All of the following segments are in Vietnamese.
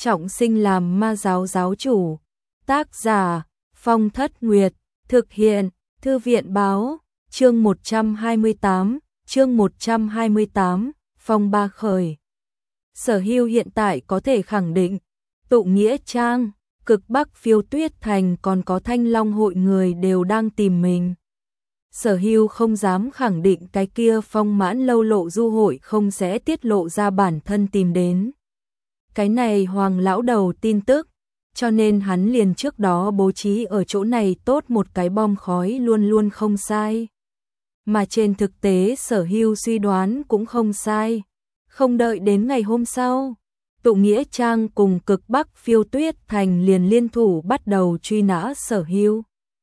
trọng sinh làm ma giáo giáo chủ. Tác giả Phong Thất Nguyệt, thực hiện Thư viện báo, chương 128, Phong Ba khởi. Sở Hưu hiện tại có thể khẳng định, Tụ Nghĩa Trang, Cực Bắc Phiêu Tuyết Thành còn có Thanh Long hội người đều đang tìm mình. Sở Hưu không dám khẳng định cái kia Phong Mãn Lâu Lộ Du hội không sẽ tiết lộ ra bản thân tìm đến. Cái này Hoàng lão đầu tin tức, cho nên hắn liền trước đó bố trí ở chỗ này tốt một cái bom khói luôn luôn không sai. Mà trên thực tế Sở Hưu suy đoán cũng không sai. Không đợi đến ngày hôm sau, Tụ Nghĩa Trang cùng Cực Bắc Phiêu Tuyết Thành liền liên thủ bắt đầu truy nã Sở Hưu.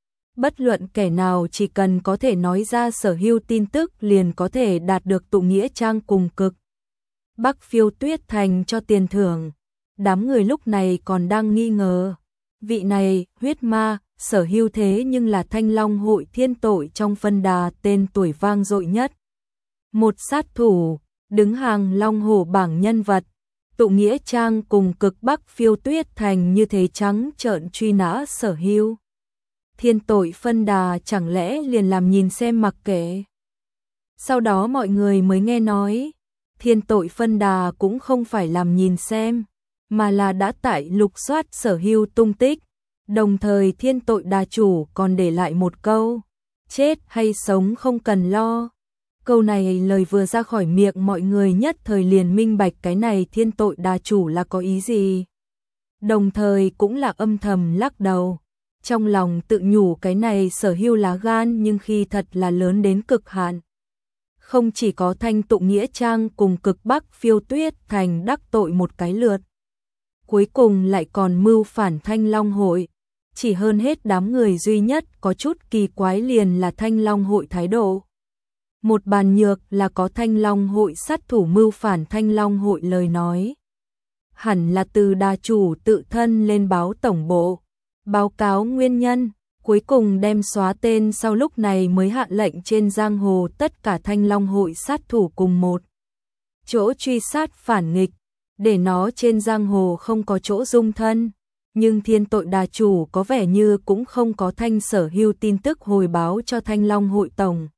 Bất luận kẻ nào chỉ cần có thể nói ra Sở Hưu tin tức liền có thể đạt được Tụ Nghĩa Trang cùng Cực Bắc Phiêu Tuyết Thành cho tiền thưởng. Đám người lúc này còn đang nghi ngờ, vị này, huyết ma, Sở Hưu thế nhưng là Thanh Long hội thiên tội trong phân đà tên tuổi vang dội nhất. Một sát thủ, đứng hàng Long Hổ bảng nhân vật, Tụ Nghĩa Trang cùng Cực Bắc Phiêu Tuyết Thành như thế trắng trợn truy nã Sở Hưu. Thiên tội phân đà chẳng lẽ liền làm nhìn xem mặc kệ. Sau đó mọi người mới nghe nói, thiên tội phân đà cũng không phải làm nhìn xem, mà là đã tại lục soát Sở Hưu tung tích, đồng thời thiên tội đà chủ còn để lại một câu, chết hay sống không cần lo. Câu này lời vừa ra khỏi miệng mọi người nhất thời liền minh bạch cái này thiên tội đà chủ là có ý gì. Đồng thời cũng là âm thầm lắc đầu, trong lòng tự nhủ cái này Sở Hưu lá gan nhưng khi thật là lớn đến cực hạn. Không chỉ có Thanh Tụ Nghĩa Trang cùng Cực Bắc Phiêu Tuyết Thành đắc tội một cái lượt, cuối cùng lại còn mưu phản Thanh Long hội. Chỉ hơn hết đám người duy nhất có chút kỳ quái liền là Thanh Long hội thái độ. Một bàn nhược là có Thanh Long hội sát thủ mưu phản Thanh Long hội lời nói. Hẳn là từ đà chủ tự thân lên báo tổng bộ, báo cáo nguyên nhân, cuối cùng đem xóa tên sau lúc này mới hạ lệnh trên giang hồ tất cả Thanh Long hội sát thủ cùng một chỗ truy sát phản nghịch, để nó trên giang hồ không có chỗ dung thân. Nhưng thiên tội đà chủ có vẻ như cũng không có Thanh Sở Hưu tin tức hồi báo cho Thanh Long hội tổng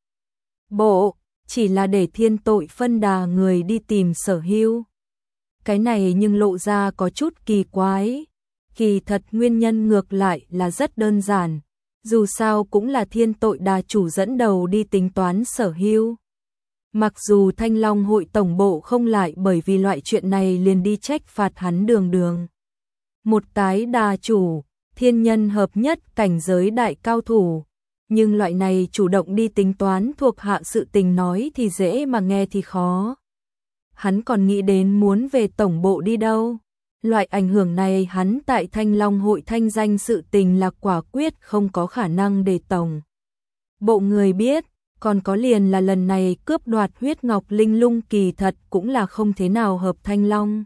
bộ, chỉ là để thiên tội phân đà người đi tìm Sở Hưu. Cái này nhưng lộ ra có chút kỳ quái. Kỳ thật nguyên nhân ngược lại là rất đơn giản, dù sao cũng là thiên tội đà chủ dẫn đầu đi tính toán Sở Hưu. Mặc dù Thanh Long hội tổng bộ không lại bởi vì loại chuyện này liền đi trách phạt hắn đường. Một cái đà chủ, thiên nhân hợp nhất cảnh giới đại cao thủ, nhưng loại này chủ động đi tính toán thuộc hạ sự tình nói thì dễ mà nghe thì khó. Hắn còn nghĩ đến muốn về tổng bộ đi đâu. Loại ảnh hưởng này hắn tại Thanh Long hội thanh danh sự tình là quả quyết không có khả năng để tổng bộ người biết. Còn có liền là lần này cướp đoạt huyết ngọc linh lung kỳ thật cũng là không thế nào hợp Thanh Long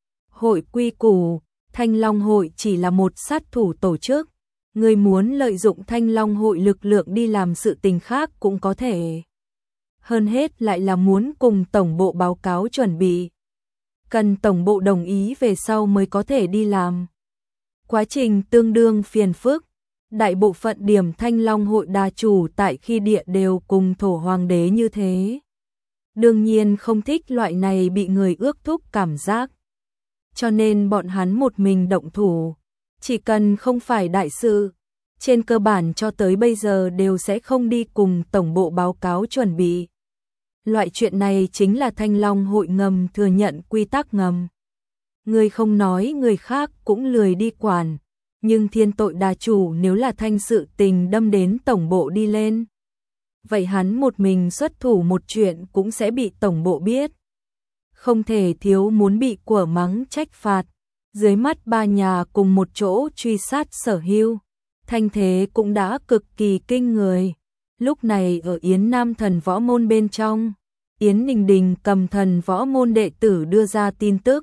hội quy củ. Thanh Long hội chỉ là một sát thủ tổ chức, người muốn lợi dụng Thanh Long hội lực lượng đi làm sự tình khác cũng có thể. Hơn hết lại là muốn cùng tổng bộ báo cáo chuẩn bị, cần tổng bộ đồng ý về sau mới có thể đi làm. Quá trình tương đương phiền phức. Đại bộ phận điểm Thanh Long hội đà chủ tại khi địa đều cùng thổ hoàng đế như thế. Đương nhiên không thích loại này bị người ước thúc cảm giác. Cho nên bọn hắn một mình động thủ. Chỉ cần không phải đại sự, trên cơ bản cho tới bây giờ đều sẽ không đi cùng tổng bộ báo cáo chuẩn bị. Loại chuyện này chính là Thanh Long hội ngầm thừa nhận quy tắc ngầm. Người không nói người khác cũng lười đi quản. Nhưng thiên tội đà chủ nếu là thanh sự tình đâm đến tổng bộ đi lên, vậy hắn một mình xuất thủ một chuyện cũng sẽ bị tổng bộ biết. Không thể thiếu muốn bị của mắng trách phạt. Dưới mắt ba nhà cùng một chỗ truy sát Sở Hưu, thanh thế cũng đã cực kỳ kinh người. Lúc này ở Yến Nam thần võ môn bên trong, Yến Đình Đình cầm thần võ môn đệ tử đưa ra tin tức.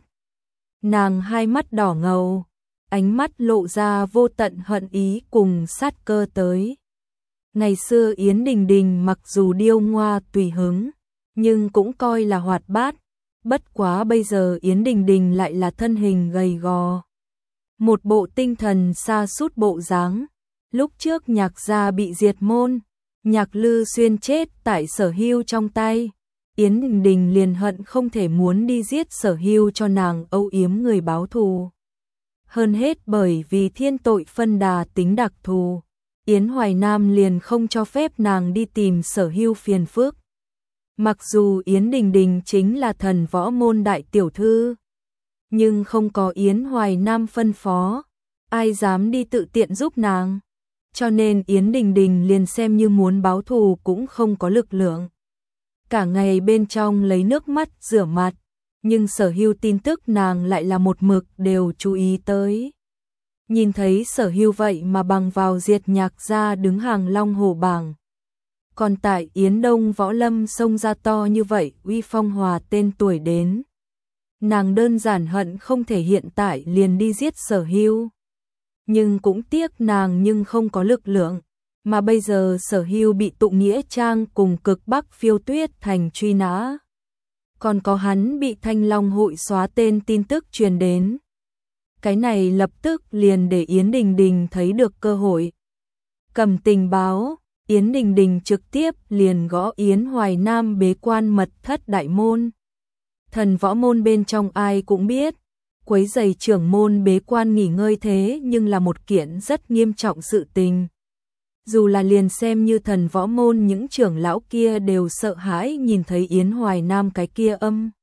Nàng hai mắt đỏ ngầu, ánh mắt lộ ra vô tận hận ý cùng sát cơ tới. Ngày xưa Yến Đình Đình mặc dù điêu ngoa tùy hứng, nhưng cũng coi là hoạt bát, Bất quá bây giờ Yến Đình Đình lại là thân hình gầy gò, một bộ tinh thần sa sút bộ dáng. Lúc trước Nhạc gia bị diệt môn, Nhạc Lư Xuyên chết tại Sở Hưu trong tay, Yến Đình Đình liền hận không thể muốn đi giết Sở Hưu cho nàng âu yếm người báo thù. Hơn hết bởi vì thiên tội phân đà tính đặc thù, Yến Hoài Nam liền không cho phép nàng đi tìm Sở Hưu phiền phức. Mặc dù Yến Đình Đình chính là thần võ môn đại tiểu thư, nhưng không có Yến Hoài Nam phân phó, ai dám đi tự tiện giúp nàng. Cho nên Yến Đình Đình liền xem như muốn báo thù cũng không có lực lượng. Cả ngày bên trong lấy nước mắt rửa mặt, nhưng Sở Hưu tin tức nàng lại là một mực đều chú ý tới. Nhìn thấy Sở Hưu vậy mà bằng vào diệt Nhạc gia đứng hàng long hổ bảng. Còn tại Yến Đông Võ Lâm xông ra to như vậy, uy phong hòa tên tuổi đến. Nàng đơn giản hận không thể hiện tại liền đi giết Sở Hưu. Nhưng cũng tiếc nàng nhưng không có lực lượng, mà bây giờ Sở Hưu bị Tụ Nghĩa Trang cùng Cực Bắc Phiêu Tuyết Thành truy nã. Còn có hắn bị Thanh Long hội xóa tên tin tức truyền đến. Cái này lập tức liền để Yến Đình Đình thấy được cơ hội. Cầm tình báo, Yến Đình Đình trực tiếp liền gõ Yến Hoài Nam bế quan mật thất đại môn. Thần võ môn bên trong ai cũng biết, quấy rầy trưởng môn bế quan nghỉ ngơi thế nhưng là một kiện rất nghiêm trọng sự tình. Dù là liền xem như thần võ môn những trưởng lão kia đều sợ hãi nhìn thấy Yến Hoài Nam cái kia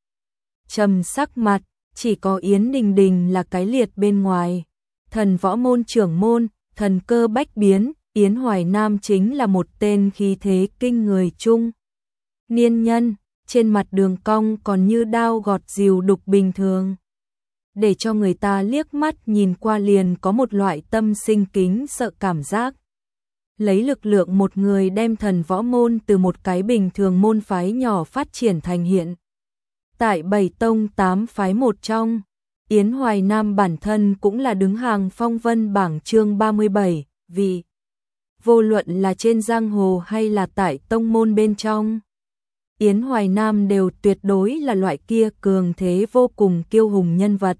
trầm sắc mặt, chỉ có Yến Đình Đình là cái liệt bên ngoài. Thần võ môn trưởng môn, thần cơ bách biến, Yến Hoài Nam chính là một tên khí thế kinh người chung. Niên nhân, trên mặt đường cong còn như đao gọt dìu đục bình thường. Để cho người ta liếc mắt nhìn qua liền có một loại tâm sinh kính sợ cảm giác. Lấy lực lượng một người đem thần võ môn từ một cái bình thường môn phái nhỏ phát triển thành hiện. Tại 7 tông 8 phái một trong, Yến Hoài Nam bản thân cũng là đứng hàng phong vân bảng chương 37, vì vô luận là trên giang hồ hay là tại tông môn bên trong, Yến Hoài Nam đều tuyệt đối là loại kia cường thế vô cùng kiêu hùng nhân vật.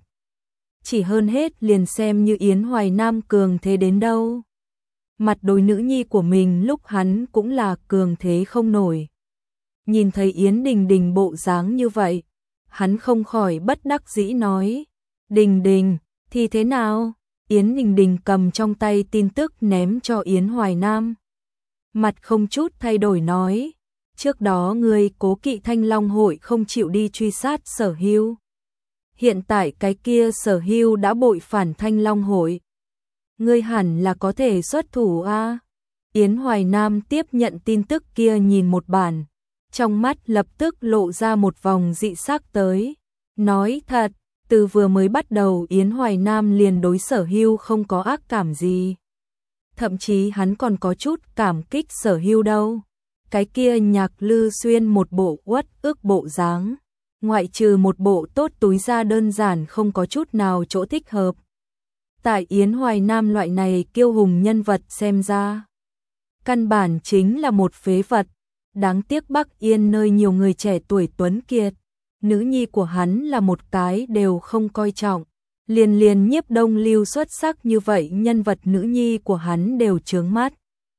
Chỉ hơn hết liền xem như Yến Hoài Nam cường thế đến đâu. Mặt đối nữ nhi của mình lúc hắn cũng là cường thế không nổi. Nhìn thấy Yến Đình Đình bộ dáng như vậy, hắn không khỏi bất đắc dĩ nói, Đình Đình, thì thế nào? Yến Đình Đình cầm trong tay tin tức ném cho Yến Hoài Nam. Mặt không chút thay đổi nói, trước đó ngươi cố kỵ Thanh Long hội không chịu đi truy sát Sở Hưu. Hiện tại cái kia Sở Hưu đã bội phản Thanh Long hội. Ngươi hẳn là có thể xuất thủ a. Yến Hoài Nam tiếp nhận tin tức kia nhìn một bản, trong mắt lập tức lộ ra một vòng dị sắc tới. Nói thật, từ vừa mới bắt đầu Yến Hoài Nam liền đối Sở Hưu không có ác cảm gì. Thậm chí hắn còn có chút cảm kích Sở Hưu đâu. Cái kia Nhạc Lư Xuyên một bộ uất ức bộ dáng, ngoại trừ một bộ tốt túi ra đơn giản không có chút nào chỗ thích hợp. Tại Yến Hoài Nam loại này kiêu hùng nhân vật xem ra, căn bản chính là một phế vật. Đáng tiếc Bắc Yên nơi nhiều người trẻ tuổi tuấn kiệt, nữ nhi của hắn là một cái đều không coi trọng. Liền Nhiếp Đông Lưu xuất sắc như vậy nhân vật nữ nhi của hắn đều chướng mắt.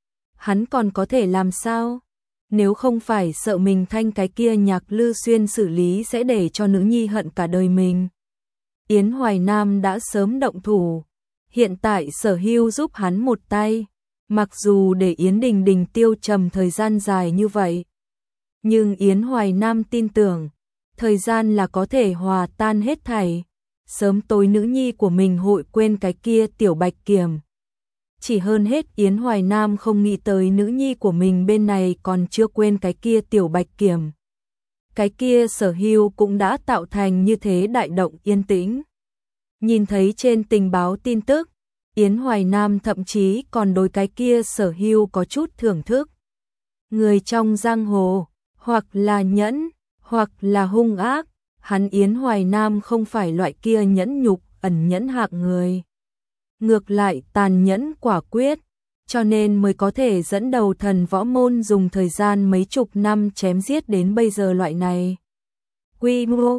Hắn còn có thể làm sao? Nếu không phải sợ mình thanh cái kia Nhạc Lư Xuyên xử lý sẽ để cho nữ nhi hận cả đời mình. Yến Hoài Nam đã sớm động thủ. Hiện tại Sở Hưu giúp hắn một tay. Mặc dù để Yến Đình Đình tiêu trầm thời gian dài như vậy, nhưng Yến Hoài Nam tin tưởng, thời gian là có thể hòa tan hết thảy. Sớm tối nữ nhi của mình hội quên cái kia tiểu Bạch Kiểm. Chỉ hơn hết Yến Hoài Nam không nghĩ tới nữ nhi của mình bên này còn chưa quên cái kia tiểu Bạch Kiểm. Cái kia Sở Hưu cũng đã tạo thành như thế đại động yên tĩnh. Nhìn thấy trên tình báo tin tức, Yến Hoài Nam thậm chí còn đối cái kia Sở Hưu có chút thưởng thức. Người trong giang hồ, hoặc là nhẫn, hoặc là hung ác, hắn Yến Hoài Nam không phải loại kia nhẫn nhục, ẩn nhẫn hạng người. Ngược lại tàn nhẫn quả quyết, cho nên mới có thể dẫn đầu thần võ môn dùng thời gian mấy chục năm chém giết đến bây giờ loại này. Quy mô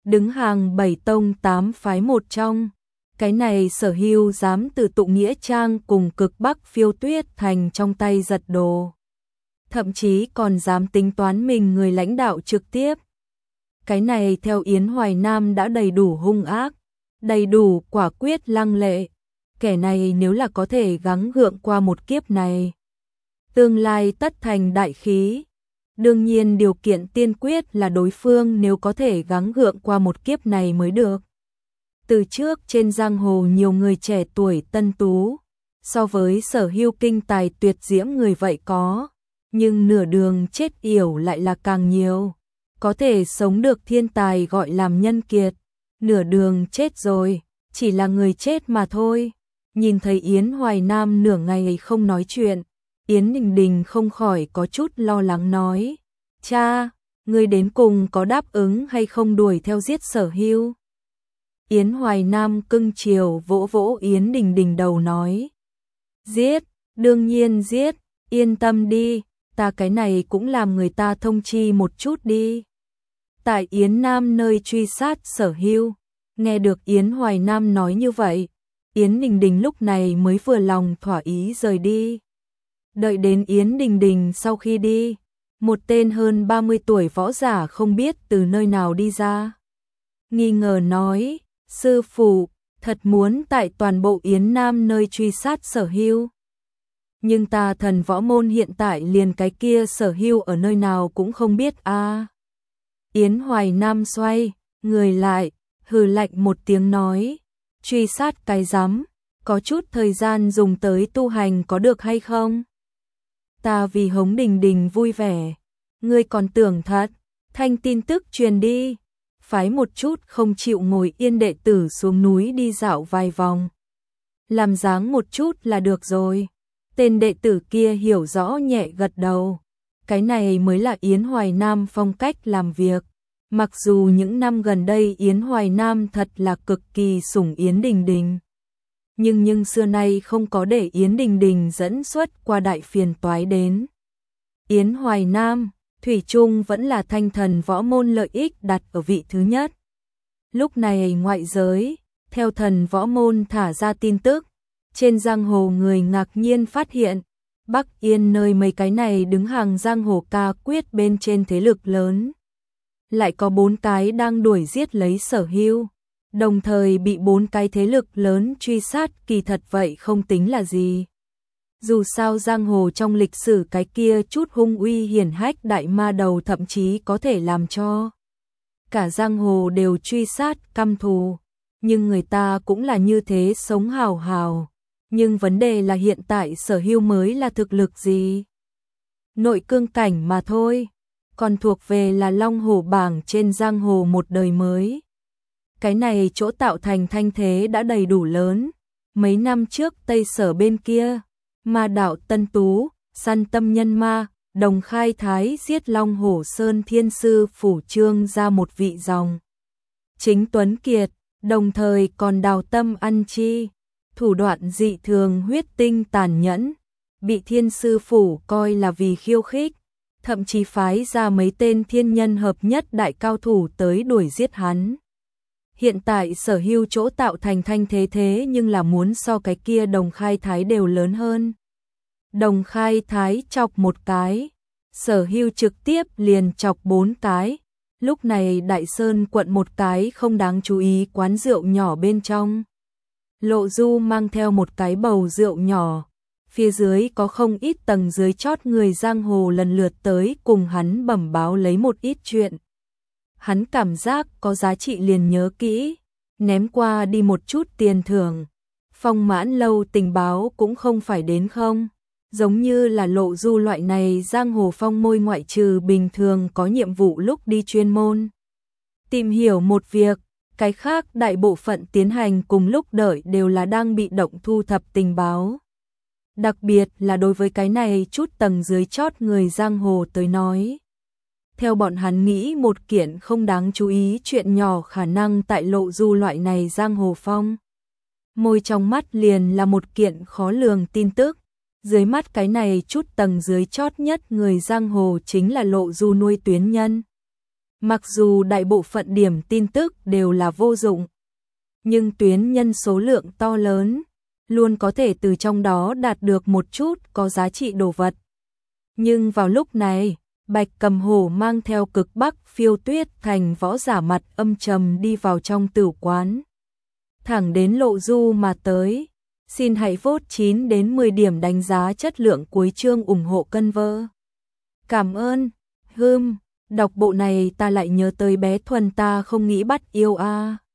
đứng hàng 7 tông 8 phái một trong. Cái này Sở Hưu dám từ tụ nghĩa trang cùng cực bắc Phiêu Tuyết Thành trong tay giật đồ. Thậm chí còn dám tính toán mình người lãnh đạo trực tiếp. Cái này theo Yến Hoài Nam đã đầy đủ hung ác, đầy đủ quả quyết lăng lệ. Kẻ này nếu là có thể gắng gượng qua một kiếp này, tương lai tất thành đại khí. Đương nhiên điều kiện tiên quyết là đối phương nếu có thể gắng gượng qua một kiếp này mới được. Từ trước trên giang hồ nhiều người trẻ tuổi tân tú, so với Sở Hưu kinh tài tuyệt diễm người vậy có, nhưng nửa đường chết yểu lại là càng nhiều. Có thể sống được thiên tài gọi làm nhân kiệt, nửa đường chết rồi, chỉ là người chết mà thôi. Nhìn thấy Yến Hoài Nam nửa ngày không nói chuyện, Yến Đình Đình không khỏi có chút lo lắng nói: "Cha, ngươi đến cùng có đáp ứng hay không đuổi theo giết Sở Hưu?" Yến Hoài Nam cưng chiều vỗ vỗ Yến Đình Đình đầu nói: "Giết, đương nhiên giết, yên tâm đi, ta cái này cũng làm người ta thông chi một chút đi." Tại Yến Nam nơi truy sát Sở Hưu, nghe được Yến Hoài Nam nói như vậy, Yến Đình Đình lúc này mới vừa lòng thỏa ý rời đi. Đợi đến Yến Đình Đình sau khi đi, một tên hơn 30 tuổi võ giả không biết từ nơi nào đi ra. Nghi ngờ nói: "Sư phụ, thật muốn tại toàn bộ Yến Nam nơi truy sát Sở Hưu. Nhưng ta Thần Võ Môn hiện tại liền cái kia Sở Hưu ở nơi nào cũng không biết a." Yến Hoài Nam xoay người lại, hừ lạnh một tiếng nói: "Truy sát cái rắm, có chút thời gian dùng tới tu hành có được hay không? Ta vì hống Đình Đình vui vẻ, ngươi còn tưởng thật, thanh tin tức truyền đi, phái một chút không chịu ngồi yên đệ tử xuống núi đi dạo vài vòng. Làm dáng một chút là được rồi." Tên đệ tử kia hiểu rõ nhẹ gật đầu. Cái này mới là Yến Hoài Nam phong cách làm việc. Mặc dù những năm gần đây Yến Hoài Nam thật là cực kỳ sủng Yến Đình Đình, nhưng xưa nay không có để Yến Đình Đình dẫn xuất qua đại phiền toái đến. Yến Hoài Nam, thủy chung vẫn là Thanh Thần Võ Môn lợi ích đặt ở vị thứ nhất. Lúc này ngoại giới, theo Thần Võ Môn thả ra tin tức, trên giang hồ người ngạc nhiên phát hiện, Bắc Yên nơi mấy cái này đứng hàng giang hồ ca quyết bên trên thế lực lớn, lại có 4 cái đang đuổi giết lấy Sở Hưu, đồng thời bị 4 cái thế lực lớn truy sát. Kỳ thật vậy không tính là gì. Dù sao giang hồ trong lịch sử cái kia chút hung uy hiển hách đại ma đầu thậm chí có thể làm cho cả giang hồ đều truy sát căm thù, nhưng người ta cũng là như thế sống hào hào. Nhưng vấn đề là hiện tại Sở Hưu mới là thực lực gì? Nội cương cảnh mà thôi, còn thuộc về là long hổ bảng trên giang hồ một đời mới. Cái này chỗ tạo thành thanh thế đã đầy đủ lớn. Mấy năm trước Tây Sở bên kia, ma đạo Tân Tú, săn tâm nhân ma, Đồng Khai Thái giết Long Hổ Sơn Thiên Sư phủ trương ra một vị dòng chính tuấn kiệt, đồng thời còn đào tâm ăn chi, thủ đoạn dị thường huyết tinh tàn nhẫn, bị Thiên Sư phủ coi là vì khiêu khích, thậm chí phái ra mấy tên thiên nhân hợp nhất đại cao thủ tới đuổi giết hắn. Hiện tại Sở Hưu chỗ tạo thành thanh thế nhưng là muốn so cái kia Đồng Khai Thái đều lớn hơn. Đồng Khai Thái chọc một cái, Sở Hưu trực tiếp liền chọc 4 cái. Lúc này Đại Sơn quận một cái không đáng chú ý quán rượu nhỏ bên trong. Lộ Du mang theo một cái bầu rượu nhỏ, phía dưới có không ít tầng dưới chót người giang hồ lần lượt tới cùng hắn bẩm báo lấy một ít chuyện. Hắn cảm giác có giá trị liền nhớ kỹ, ném qua đi một chút tiền thưởng. Phong Mãn Lâu tình báo cũng không phải đến không, giống như là Lộ Du loại này giang hồ phong môi ngoại trừ bình thường có nhiệm vụ lúc đi chuyên môn tìm hiểu một việc, cái khác đại bộ phận tiến hành cùng lúc đợi đều là đang bị động thu thập tình báo. Đặc biệt là đối với cái này chút tầng dưới chót người giang hồ tới nói. Theo bọn hắn nghĩ một kiện không đáng chú ý chuyện nhỏ khả năng tại Lộ Du loại này giang hồ phong môi trong mắt liền là một kiện khó lường tin tức. Dưới mắt cái này chút tầng dưới chót nhất người giang hồ chính là Lộ Du nuôi tuyến nhân. Mặc dù đại bộ phận điểm tin tức đều là vô dụng, nhưng tuyến nhân số lượng to lớn, luôn có thể từ trong đó đạt được một chút có giá trị đồ vật. Nhưng vào lúc này, Bạch Cầm Hổ mang theo Cực Bắc Phiêu Tuyết Thành võ giả mặt âm trầm đi vào trong tử quán. Thẳng đến Lộ Du mà tới. Xin hãy vote 9 đến 10 điểm đánh giá chất lượng cuối chương ủng hộ cân vơ. Cảm ơn. Đọc bộ này ta lại nhớ tới bé Thuần ta không nghĩ bắt yêu a.